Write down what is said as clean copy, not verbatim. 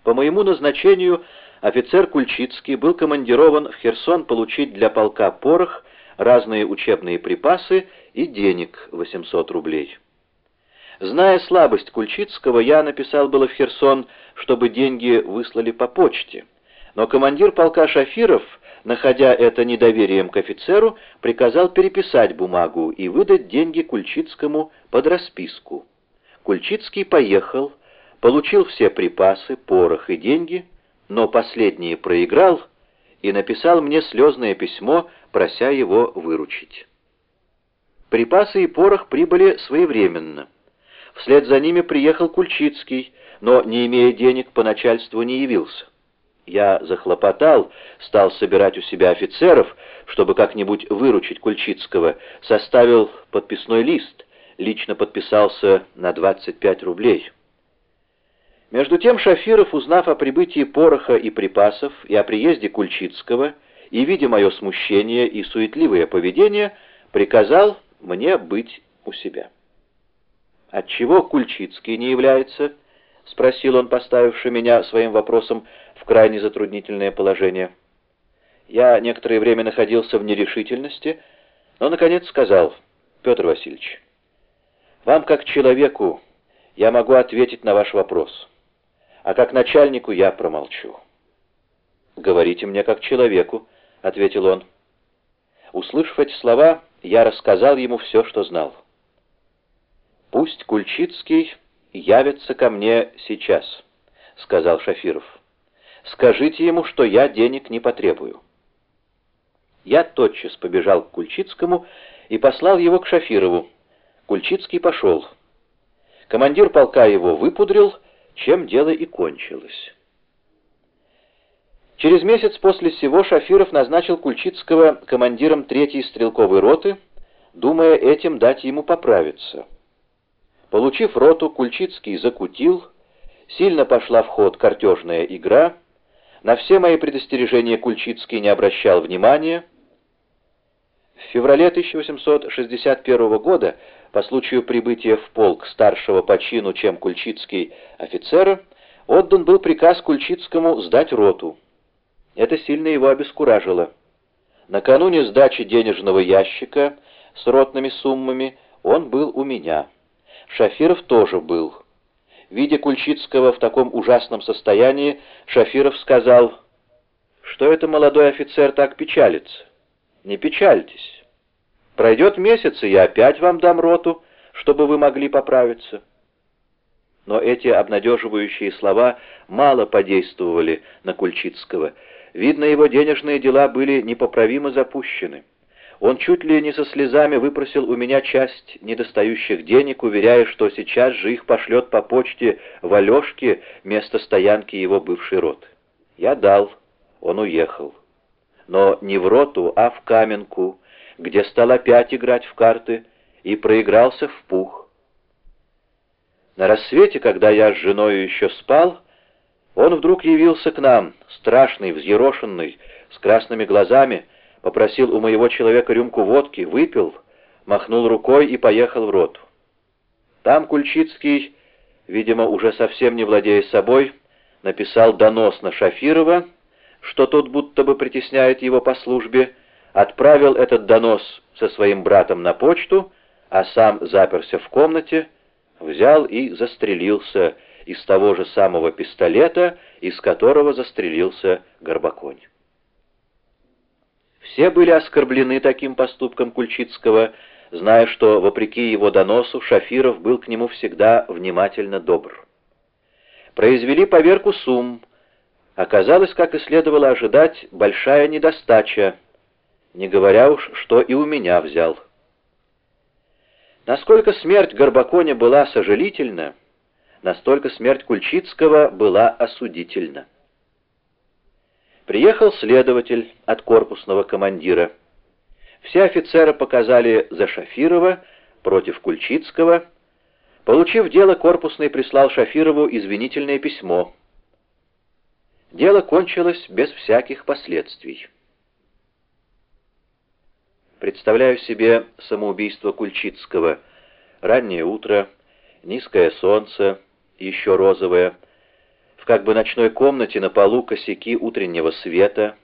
По моему назначению офицер Кульчицкий был командирован в Херсон получить для полка порох, разные учебные припасы и денег 800 рублей. Зная слабость Кульчицкого, я написал было в Херсон, чтобы деньги выслали по почте. Но командир полка Шафиров, находя это недоверием к офицеру, приказал переписать бумагу и выдать деньги Кульчицкому под расписку. Кульчицкий поехал, получил все припасы, порох и деньги, но последние проиграл и написал мне слезное письмо, прося его выручить. Припасы и порох прибыли своевременно. Вслед за ними приехал Кульчицкий, но, не имея денег, по начальству не явился. Я захлопотал, стал собирать у себя офицеров, чтобы как-нибудь выручить Кульчицкого, составил подписной лист, лично подписался на 25 рублей. Между тем Шафиров, узнав о прибытии пороха и припасов и о приезде Кульчицкого, и, видя мое смущение и суетливое поведение, приказал мне быть у себя. «Отчего Кульчицкий не является?» — спросил он, поставивший меня своим вопросом в крайне затруднительное положение. Я некоторое время находился в нерешительности, но, наконец, сказал: «Петр Васильевич, вам, как человеку, я могу ответить на ваш вопрос, а как начальнику я промолчу». «Говорите мне, как человеку», — ответил он. Услышав эти слова, я рассказал ему все, что знал. «Пусть Кульчицкий явится ко мне сейчас», — сказал Шафиров. «Скажите ему, что я денег не потребую». Я тотчас побежал к Кульчицкому и послал его к Шафирову. Кульчицкий пошел. Командир полка его выпудрил, чем дело и кончилось. Через месяц после сего Шафиров назначил Кульчицкого командиром 3-й стрелковой роты, думая этим дать ему поправиться. Получив роту, Кульчицкий закутил, сильно пошла в ход картежная игра, на все мои предостережения Кульчицкий не обращал внимания. В феврале 1861 года, по случаю прибытия в полк старшего по чину, чем Кульчицкий, офицера, отдан был приказ Кульчицкому сдать роту. Это сильно его обескуражило. Накануне сдачи денежного ящика с ротными суммами он был у меня. Шафиров тоже был. Видя Кульчицкого в таком ужасном состоянии, Шафиров сказал: «Что это молодой офицер так печалится? Не печальтесь. Пройдет месяц, и я опять вам дам роту, чтобы вы могли поправиться». Но эти обнадеживающие слова мало подействовали на Кульчицкого. Видно, его денежные дела были непоправимо запущены. Он чуть ли не со слезами выпросил у меня часть недостающих денег, уверяя, что сейчас же их пошлет по почте в Алешке, место стоянки его бывшей роты. Я дал, он уехал. Но не в роту, а в Каменку, где стал опять играть в карты и проигрался в пух. На рассвете, когда я с женой еще спал, он вдруг явился к нам, страшный, взъерошенный, с красными глазами, попросил у моего человека рюмку водки, выпил, махнул рукой и поехал в роту. Там Кульчицкий, видимо, уже совсем не владея собой, написал донос на Шафирова, что тот будто бы притесняет его по службе, отправил этот донос со своим братом на почту, а сам заперся в комнате, взял и застрелился из того же самого пистолета, из которого застрелился Горбаконь. Все были оскорблены таким поступком Кульчицкого, зная, что, вопреки его доносу, Шафиров был к нему всегда внимательно добр. Произвели поверку сумм. Оказалось, как и следовало ожидать, большая недостача, не говоря уж, что и у меня взял. Насколько смерть Горбаконя была сожалительна, настолько смерть Кульчицкого была осудительна. Приехал следователь от корпусного командира. Все офицеры показали за Шафирова против Кульчицкого. Получив дело, корпусный прислал Шафирову извинительное письмо. Дело кончилось без всяких последствий. Представляю себе самоубийство Кульчицкого. Раннее утро, низкое солнце, еще розовое. В как бы ночной комнате на полу косяки утреннего света,